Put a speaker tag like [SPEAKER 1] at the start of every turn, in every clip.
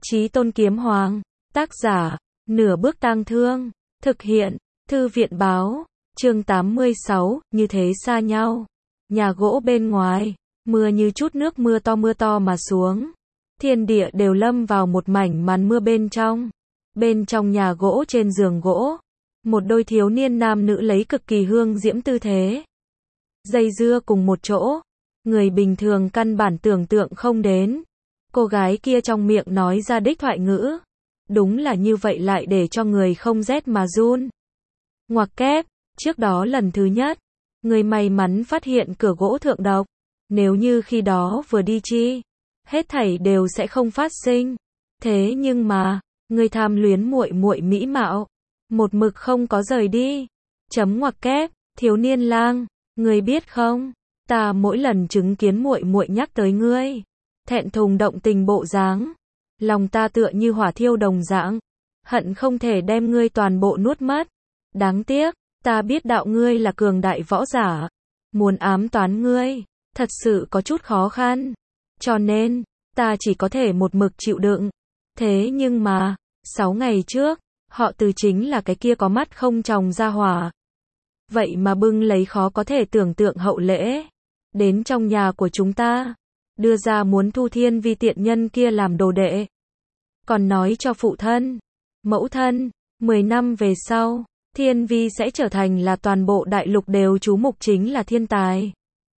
[SPEAKER 1] Chí Tôn Kiếm Hoàng. Tác giả, Nửa Bước Tang Thương. Thực hiện, Thư viện báo. Chương 86, như thế xa nhau. Nhà gỗ bên ngoài, mưa như chút nước mưa to mà xuống. Thiên địa đều lâm vào một mảnh màn mưa bên trong. Bên trong nhà gỗ trên giường gỗ, một đôi thiếu niên nam nữ lấy cực kỳ hương diễm tư thế dây dưa cùng một chỗ. Người bình thường căn bản tưởng tượng không đến. Cô gái kia trong miệng nói ra đích thoại ngữ. Đúng là như vậy lại để cho người không rét mà run. Ngoặc kép, trước đó lần thứ nhất, người may mắn phát hiện cửa gỗ thượng độc. Nếu như khi đó vừa đi chi, hết thảy đều sẽ không phát sinh. Thế nhưng mà, người tham luyến muội muội mỹ mạo, một mực không có rời đi. Chấm ngoặc kép, thiếu niên lang, ngươi biết không, ta mỗi lần chứng kiến muội muội nhắc tới ngươi, thẹn thùng động tình bộ dáng, lòng ta tựa như hỏa thiêu đồng dạng, hận không thể đem ngươi toàn bộ nuốt mất. Đáng tiếc, ta biết đạo ngươi là cường đại võ giả, muốn ám toán ngươi, thật sự có chút khó khăn. Cho nên, ta chỉ có thể một mực chịu đựng. Thế nhưng mà, 6 ngày trước, họ Từ chính là cái kia có mắt không tròng ra hỏa. Vậy mà bưng lấy khó có thể tưởng tượng hậu lễ, đến trong nhà của chúng ta, đưa ra muốn thu Thiên Vi tiện nhân kia làm đồ đệ. Còn nói cho phụ thân, mẫu thân, 10 năm về sau, Thiên Vi sẽ trở thành là toàn bộ đại lục đều chú mục chính là thiên tài.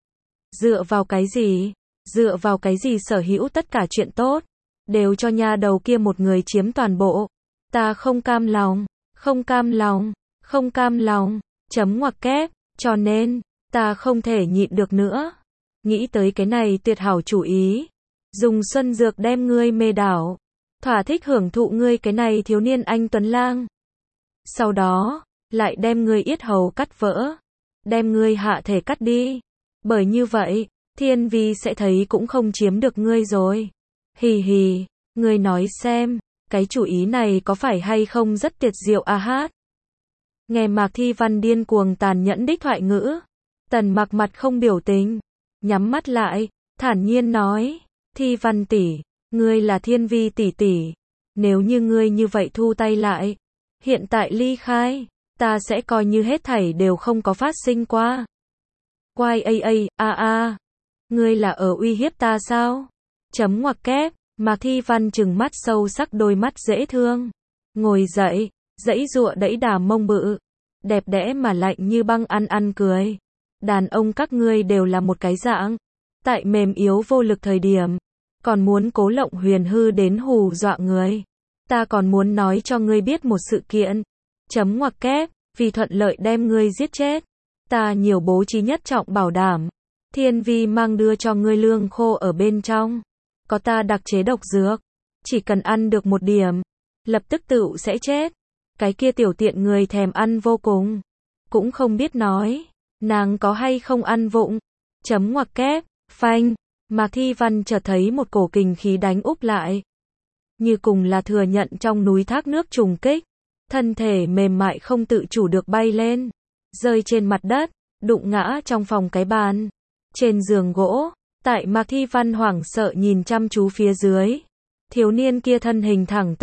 [SPEAKER 1] Dựa vào cái gì? Dựa vào cái gì sở hữu tất cả chuyện tốt, đều cho nha đầu kia một người chiếm toàn bộ. Ta không cam lòng, không cam lòng, không cam lòng, chấm ngoặc kép, cho nên, ta không thể nhịn được nữa. Nghĩ tới cái này tuyệt hảo chủ ý. Dùng xuân dược đem ngươi mê đảo. Thỏa thích hưởng thụ ngươi cái này thiếu niên anh tuấn lang. Sau đó, lại đem ngươi yết hầu cắt vỡ. Đem ngươi hạ thể cắt đi. Bởi như vậy, Thiên Vi sẽ thấy cũng không chiếm được ngươi rồi. Hì hì, ngươi nói xem, cái chủ ý này có phải hay không rất tuyệt diệu a hát. Nghe Mạc Thi Văn điên cuồng tàn nhẫn đích thoại ngữ, Tần Mặc mặt không biểu tình, nhắm mắt lại, thản nhiên nói, Thi Văn tỷ, ngươi là Thiên Vi tỷ tỷ, nếu như ngươi như vậy thu tay lại, hiện tại ly khai, ta sẽ coi như hết thảy đều không có phát sinh qua. Quai ngươi là ở uy hiếp ta sao? Chấm ngoặc kép, Mạc Thi Văn trừng mắt sâu sắc đôi mắt dễ thương. Ngồi dậy, giãy giụa đẫy đà mông bự, đẹp đẽ mà lạnh như băng ăn cười. Đàn ông các ngươi đều là một cái dạng, tại mềm yếu vô lực thời điểm, còn muốn cố lộng huyền hư đến hù dọa người. Ta còn muốn nói cho ngươi biết một sự kiện. Chấm ngoặc kép, vì thuận lợi đem ngươi giết chết, ta nhiều bố trí nhất trọng bảo đảm. Thiên Vi mang đưa cho ngươi lương khô ở bên trong, có ta đặc chế độc dược, chỉ cần ăn được một điểm, lập tức tựu sẽ chết. Cái kia tiểu tiện người thèm ăn vô cùng, cũng không biết nói, nàng có hay không ăn vụng. Chấm ngoặc kép, phanh, Mạc Thi Văn chợt thấy một cổ kình khí đánh úp lại. Như cùng là thừa nhận trong núi thác nước trùng kích, thân thể mềm mại không tự chủ được bay lên, rơi trên mặt đất, đụng ngã trong phòng cái bàn. Trên giường gỗ, tại Mạc Thi Văn hoảng sợ nhìn chăm chú phía dưới, thiếu niên kia thân hình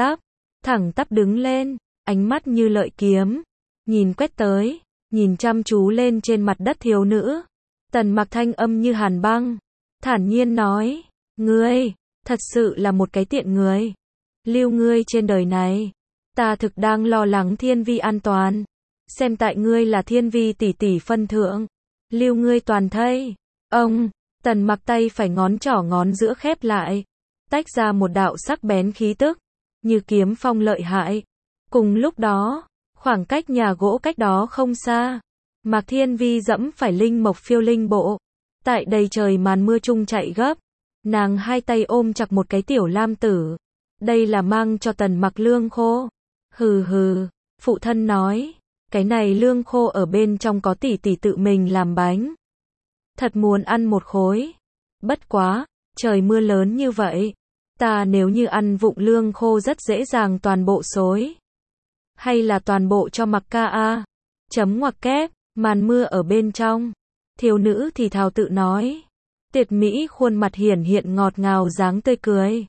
[SPEAKER 1] thẳng tắp đứng lên, ánh mắt như lợi kiếm, nhìn quét tới, nhìn chăm chú lên trên mặt đất thiếu nữ. Tần Mặc thanh âm như hàn băng, thản nhiên nói, ngươi, thật sự là một cái tiện người. Lưu ngươi trên đời này, ta thực đang lo lắng Thiên Vi an toàn. Xem tại ngươi là Thiên Vi tỷ tỷ phân thượng, lưu ngươi toàn thây. Ông, Tần Mặc tay phải ngón trỏ ngón giữa khép lại, tách ra một đạo sắc bén khí tức, như kiếm phong lợi hại. Cùng lúc đó, khoảng cách nhà gỗ cách đó không xa, Mạc Thiên Vi dẫm phải linh mộc phiêu linh bộ, tại đầy trời màn mưa chung chạy gấp, nàng hai tay ôm chặt một cái tiểu lam tử. Đây là mang cho Tần Mặc lương khô. Hừ hừ, phụ thân nói, cái này lương khô ở bên trong có tỷ tỷ tự mình làm bánh. Thật muốn ăn một khối. Bất quá, trời mưa lớn như vậy, ta nếu như ăn vụng lương khô rất dễ dàng toàn bộ xối. Hay là toàn bộ cho Mặc ca a. Chấm ngoặc kép, màn mưa ở bên trong. Thiếu nữ thì thào tự nói. Tuyệt mỹ khuôn mặt hiển hiện ngọt ngào dáng tươi cười.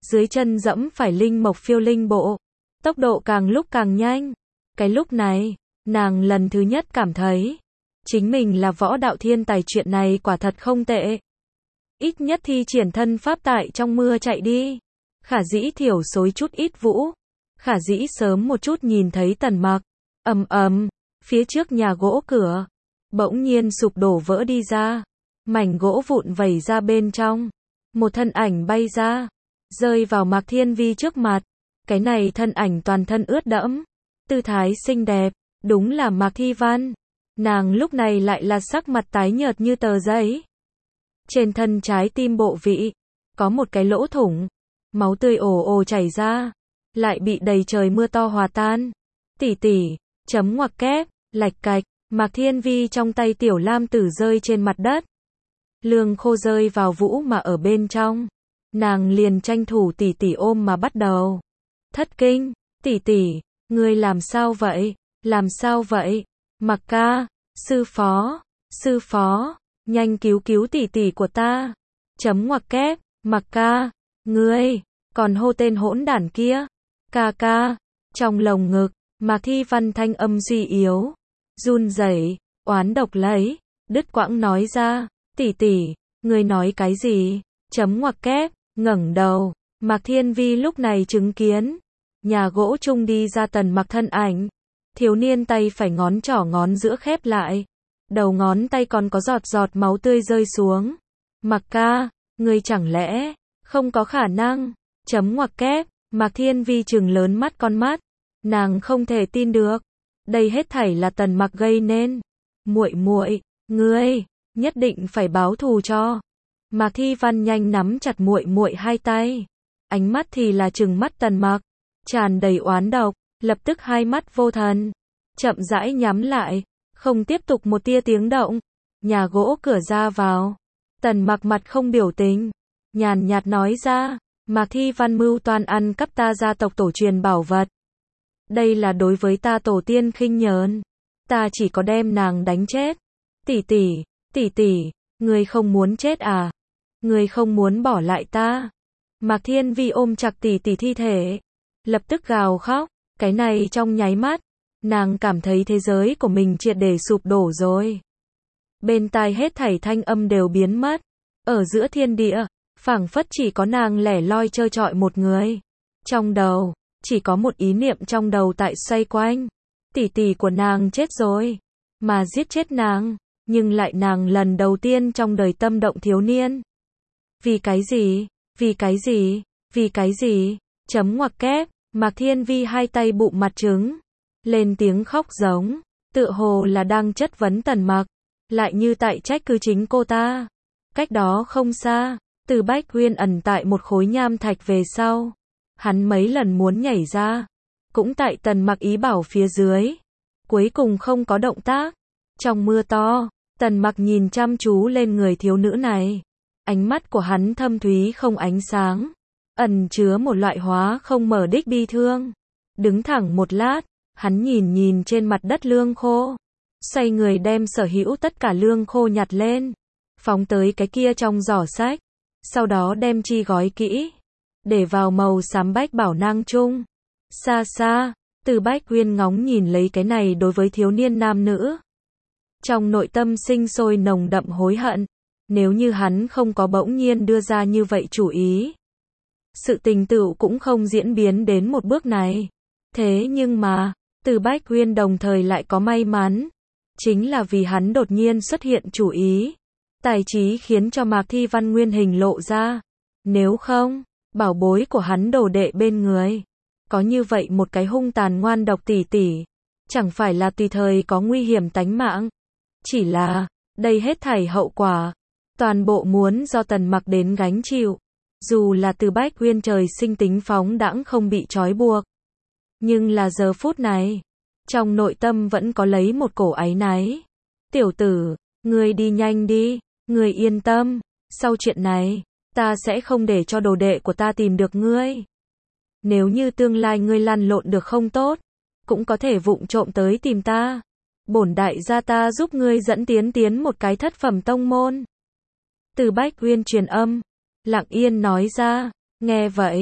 [SPEAKER 1] dưới chân dẫm phải linh mộc phiêu linh bộ, tốc độ càng lúc càng nhanh. Cái lúc này, nàng lần thứ nhất cảm thấy, chính mình là võ đạo thiên tài, chuyện này quả thật không tệ. Ít nhất thi triển thân pháp tại trong mưa chạy đi. Khả dĩ thiểu xối chút ít vũ. Khả dĩ sớm một chút nhìn thấy Tần Mặc. Ầm ầm, phía trước nhà gỗ cửa bỗng nhiên sụp đổ vỡ đi ra. Mảnh gỗ vụn vẩy ra bên trong. Một thân ảnh bay ra, rơi vào Mạc Thiên Vi trước mặt. Cái này thân ảnh toàn thân ướt đẫm, tư thái xinh đẹp, đúng là Mạc Thi Văn. Nàng lúc này lại là sắc mặt tái nhợt như tờ giấy. Trên thân trái tim bộ vị, có một cái lỗ thủng, máu tươi ồ ồ chảy ra, lại bị đầy trời mưa to hòa tan. Tỷ tỷ, chấm ngoặc kép, lạch cạch, Mạc Thiên Vi trong tay tiểu lam tử rơi trên mặt đất. Lương khô rơi vào vũ mà ở bên trong. Nàng liền tranh thủ tỷ tỷ ôm mà bắt đầu. Thất kinh, tỷ tỷ, ngươi làm sao vậy? Làm sao vậy? Mặc ca, sư phó, nhanh cứu cứu tỷ tỷ của ta. Chấm ngoặc kép, Mặc ca, ngươi, còn hô tên hỗn đản kia. Ca ca, trong lồng ngực, Mạc Thi Văn thanh âm suy yếu, run rẩy, oán độc lấy, đứt quãng nói ra, tỷ tỷ, ngươi nói cái gì? Chấm ngoặc kép, ngẩng đầu, Mạc Thiên Vi lúc này chứng kiến, nhà gỗ chung đi ra Tần Mặc thân ảnh. Thiếu niên tay phải ngón trỏ ngón giữa khép lại, đầu ngón tay còn có giọt giọt máu tươi rơi xuống. Mặc ca, ngươi chẳng lẽ không có khả năng? Chấm ngoặc kép, Mạc Thiên Vi trừng lớn mắt con mắt, nàng không thể tin được, đây hết thảy là Tần Mặc gây nên. Muội muội, ngươi nhất định phải báo thù cho. Mạc Thi Văn nhanh nắm chặt muội muội hai tay, ánh mắt thì là trừng mắt Tần Mặc, tràn đầy oán độc. Lập tức hai mắt vô thần, chậm rãi nhắm lại, không tiếp tục một tia tiếng động. Nhà gỗ cửa ra vào, Tần Mặc mặt không biểu tình, nhàn nhạt nói ra, Mạc Thi Văn mưu toan ăn cắp ta gia tộc tổ truyền bảo vật. Đây là đối với ta tổ tiên khinh nhờn, ta chỉ có đem nàng đánh chết. Tỷ tỷ, ngươi không muốn chết à? Ngươi không muốn bỏ lại ta? Mạc Thiên Vi ôm chặt tỷ tỷ thi thể, lập tức gào khóc. Cái này trong nháy mắt, nàng cảm thấy thế giới của mình triệt để sụp đổ rồi. Bên tai hết thảy thanh âm đều biến mất. Ở giữa thiên địa, phảng phất chỉ có nàng lẻ loi trơ trọi một người. Trong đầu, chỉ có một ý niệm trong đầu tại xoay quanh. Tỷ tỷ của nàng chết rồi, mà giết chết nàng, nhưng lại nàng lần đầu tiên trong đời tâm động thiếu niên. Vì cái gì? Vì cái gì? Vì cái gì? Chấm ngoặc kép. Mạc Thiên Vi hai tay bụng mặt trứng, lên tiếng khóc giống, tựa hồ là đang chất vấn Tần Mặc, lại như tại trách cứ chính cô ta. Cách đó không xa, Từ Bách Uyên ẩn tại một khối nham thạch về sau, hắn mấy lần muốn nhảy ra, cũng tại Tần Mặc ý bảo phía dưới, cuối cùng không có động tác. Trong mưa to, Tần Mặc nhìn chăm chú lên người thiếu nữ này, ánh mắt của hắn thâm thúy không ánh sáng, ẩn chứa một loại hóa không mở đích bi thương. Đứng thẳng một lát, hắn nhìn trên mặt đất lương khô, xoay người đem sở hữu tất cả lương khô nhặt lên, phóng tới cái kia trong giỏ sách, sau đó đem chi gói kỹ, để vào màu xám bách bảo nang chung. Xa xa, Từ Bách Uyên ngóng nhìn lấy cái này đối với thiếu niên nam nữ, trong nội tâm sinh sôi nồng đậm hối hận. Nếu như hắn không có bỗng nhiên đưa ra như vậy chủ ý, sự tình tựu cũng không diễn biến đến một bước này. Thế nhưng mà, Từ Bách Uyên đồng thời lại có may mắn, chính là vì hắn đột nhiên xuất hiện chủ ý, tài trí khiến cho Mạc Thi Văn nguyên hình lộ ra. Nếu không, bảo bối của hắn đồ đệ bên người, có như vậy một cái hung tàn ngoan độc tỷ tỷ, chẳng phải là tùy thời có nguy hiểm tánh mạng. Chỉ là, đây hết thảy hậu quả, toàn bộ muốn do Tần Mặc đến gánh chịu. Dù là Từ Bách Uyên trời sinh tính phóng đãng không bị trói buộc, nhưng là giờ phút này, trong nội tâm vẫn có lấy một cổ áy náy. Tiểu tử, ngươi đi nhanh đi, ngươi yên tâm, sau chuyện này, ta sẽ không để cho đồ đệ của ta tìm được ngươi. Nếu như tương lai ngươi lăn lộn được không tốt, cũng có thể vụng trộm tới tìm ta. Bổn đại gia ta giúp ngươi dẫn tiến một cái thất phẩm tông môn. Từ Bách Uyên truyền âm, lặng yên nói ra. Nghe vậy,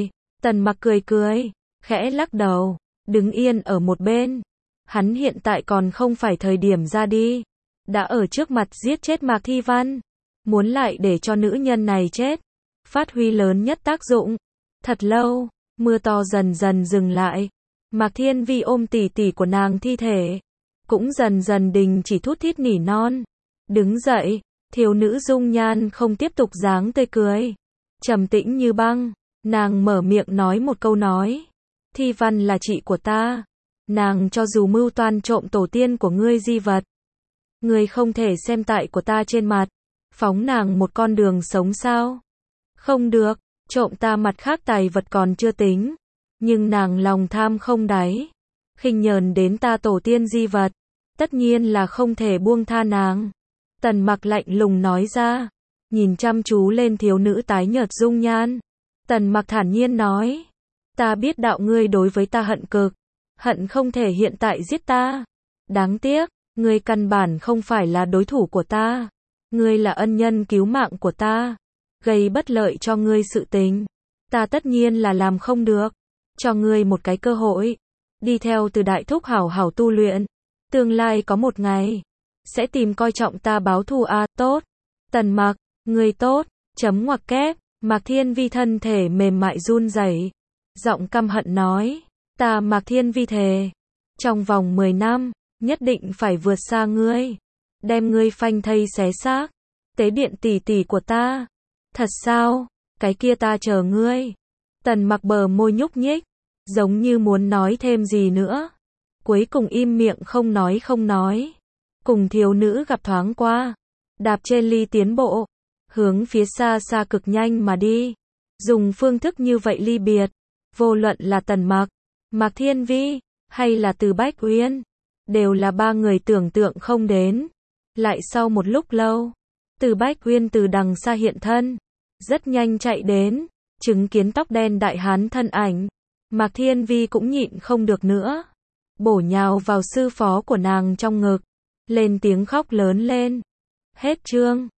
[SPEAKER 1] Tần Mặc cười cười, khẽ lắc đầu, đứng yên ở một bên. Hắn hiện tại còn không phải thời điểm ra đi. Đã ở trước mặt giết chết Mạc Thi Văn. Muốn lại để cho nữ nhân này chết. Phát huy lớn nhất tác dụng. Thật lâu, mưa to dần dần dừng lại. Mạc Thiên Vi ôm tỉ tỉ của nàng thi thể. Cũng dần dần đình chỉ thút thít nỉ non. Đứng dậy, thiếu nữ dung nhan không tiếp tục dáng tươi cười. Trầm tĩnh như băng, nàng mở miệng nói một câu nói. Thi Văn là chị của ta. Nàng cho dù mưu toan trộm tổ tiên của ngươi di vật. Ngươi không thể xem tại của ta trên mặt. Phóng nàng một con đường sống sao? Không được, trộm ta mặt khác tài vật còn chưa tính. Nhưng nàng lòng tham không đáy. Khinh nhờn đến ta tổ tiên di vật. Tất nhiên là không thể buông tha nàng. Tần Mặc lạnh lùng nói ra. Nhìn chăm chú lên thiếu nữ tái nhợt dung nhan. Tần Mặc thản nhiên nói. Ta biết đạo ngươi đối với ta hận cực. Hận không thể hiện tại giết ta. Đáng tiếc, ngươi căn bản không phải là đối thủ của ta. Ngươi là ân nhân cứu mạng của ta. Gây bất lợi cho ngươi sự tình. Ta tất nhiên là làm không được. Cho ngươi một cái cơ hội. Đi theo từ đại thúc hảo hảo tu luyện. Tương lai có một ngày. Sẽ tìm coi trọng ta báo thù a tốt. Tần Mặc, ngươi tốt. Chấm ngoặc kép. Mạc Thiên Vi thân thể mềm mại run rẩy. Giọng căm hận nói. Ta Mạc Thiên Vi thề. Trong vòng 10 năm. Nhất định phải vượt xa ngươi. Đem ngươi phanh thây xé xác. Tế điện tỷ tỷ của ta. Thật sao? Cái kia ta chờ ngươi. Tần Mặc bờ môi nhúc nhích. Giống như muốn nói thêm gì nữa. Cuối cùng im miệng không nói. Cùng thiếu nữ gặp thoáng qua. Đạp trên ly tiến bộ. Hướng phía xa xa cực nhanh mà đi. Dùng phương thức như vậy ly biệt. Vô luận là Tần Mặc, Mạc Thiên Vi, hay là Từ Bách Uyên. Đều là ba người tưởng tượng không đến. Lại sau một lúc lâu. Từ Bách Uyên từ đằng xa hiện thân. Rất nhanh chạy đến. Chứng kiến tóc đen đại hán thân ảnh. Mạc Thiên Vi cũng nhịn không được nữa. Bổ nhào vào sư phó của nàng trong ngực. Lên tiếng khóc lớn lên. Hết chương.